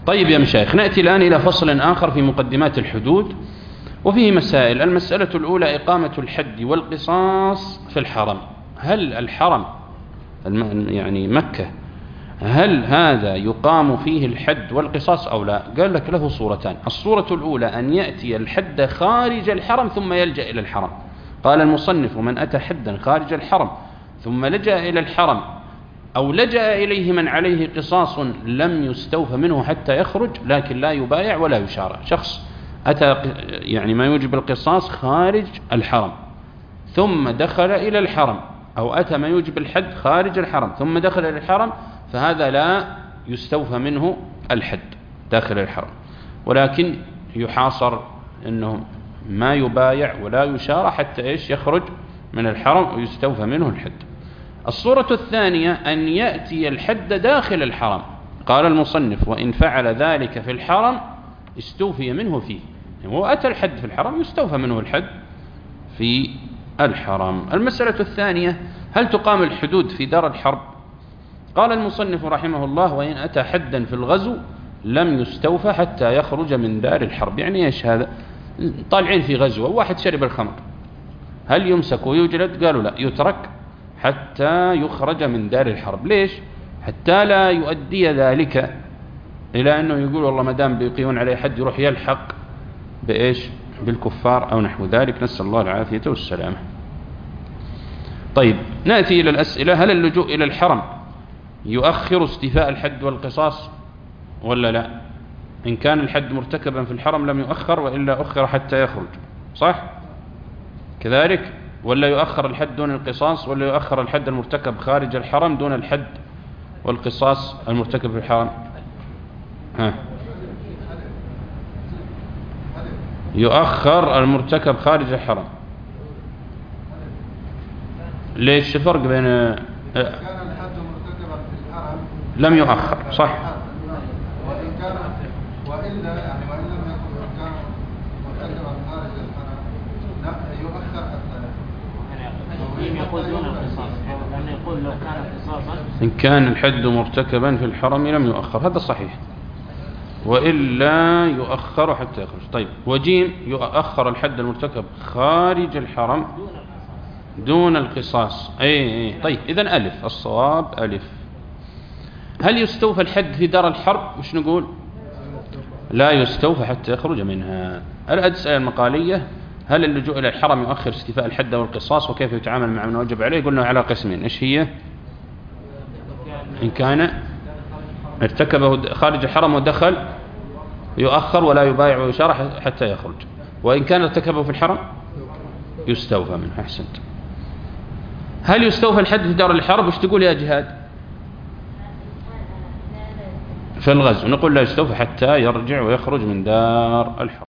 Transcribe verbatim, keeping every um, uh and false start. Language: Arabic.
طيب يا مشايخ، نأتي الآن إلى فصل آخر في مقدمات الحدود وفيه مسائل. المسألة الأولى إقامة الحد والقصاص في الحرم. هل الحرم يعني مكة هل هذا يقام فيه الحد والقصاص أو لا؟ قال لك له صورتان. الصورة الأولى أن يأتي الحد خارج الحرم ثم يلجأ إلى الحرم. قال المصنف: ومن أتى حدا خارج الحرم ثم لجأ إلى الحرم أو لجأ إليه من عليه قصاص لم يستوفى منه حتى يخرج، لكن لا يبايع ولا يشارع. شخص أتى يعني ما يوجب القصاص خارج الحرم ثم دخل إلى الحرم، أو أتى ما يوجب الحد خارج الحرم ثم دخل إلى الحرم، فهذا لا يستوفى منه الحد داخل الحرم، ولكن يحاصر أنه ما يبايع ولا يشارع حتى إيش يخرج من الحرم ويستوفى منه الحد. الصورة الثانية أن يأتي الحد داخل الحرم. قال المصنف: وإن فعل ذلك في الحرم استوفي منه فيه. هو أتى الحد في الحرم يستوفى منه الحد في الحرم. المسألة الثانية: هل تقام الحدود في دار الحرب؟ قال المصنف رحمه الله: وإن أتى حدا في الغزو لم يستوفى حتى يخرج من دار الحرب. يعني إيش هذا؟ طالعين في غزوة واحد شرب الخمر، هل يمسك ويجلد؟ قالوا لا، يترك حتى يخرج من دار الحرب. ليش؟ حتى لا يؤدي ذلك إلى أنه يقول والله ما دام بيقيمون عليه حد يروح يلحق بإيش؟ بالكفار أو نحو ذلك، نسأل الله العافية والسلامة. طيب، نأتي إلى الأسئلة. هل اللجوء إلى الحرم يؤخر استيفاء الحد والقصاص ولا لا؟ إن كان الحد مرتكبا في الحرم لم يؤخر، وإلا أخر حتى يخرج، صح؟ كذلك؟ ولا يؤخر الحد دون القصاص، ولا يؤخر الحد المرتكب خارج الحرم دون الحد والقصاص المرتكب في الحرم؟ ها. يؤخر المرتكب خارج الحرم. ليش الفرق بين كان الحد مرتكبا في الحرم لم يؤخر، صح؟ وإن كان وإلا يعني وإن لم يكن كان مرتكبا خارج الحرم يؤخر حتى يقول دون القصاص، لأنه يقول لو كان قصاصا إن كان الحد مرتكبا في الحرم لم يؤخر، هذا صحيح، وإلا يؤخر حتى يخرج. طيب، وجيم: يؤخر الحد المرتكب خارج الحرم دون القصاص. أي أي. طيب، إذن ألف، الصواب ألف. هل يستوفى الحد في دار الحرب؟ مش نقول لا يستوفى حتى يخرج منها. الأسئلة المقالية: هل اللجوء إلى الحرم يؤخر استيفاء الحد والقصاص، وكيف يتعامل مع من وجب عليه؟ قلنا على قسمين. إيش هي؟ إن كان ارتكبه خارج الحرم ودخل يؤخر ولا يبايع ويشارع حتى يخرج، وإن كان ارتكبه في الحرم يستوفى منه. أحسنت. هل يستوفى الحد في دار الحرب؟ وش تقول يا جهاد؟ في الغزو نقول لا يستوفى حتى يرجع ويخرج من دار الحرب.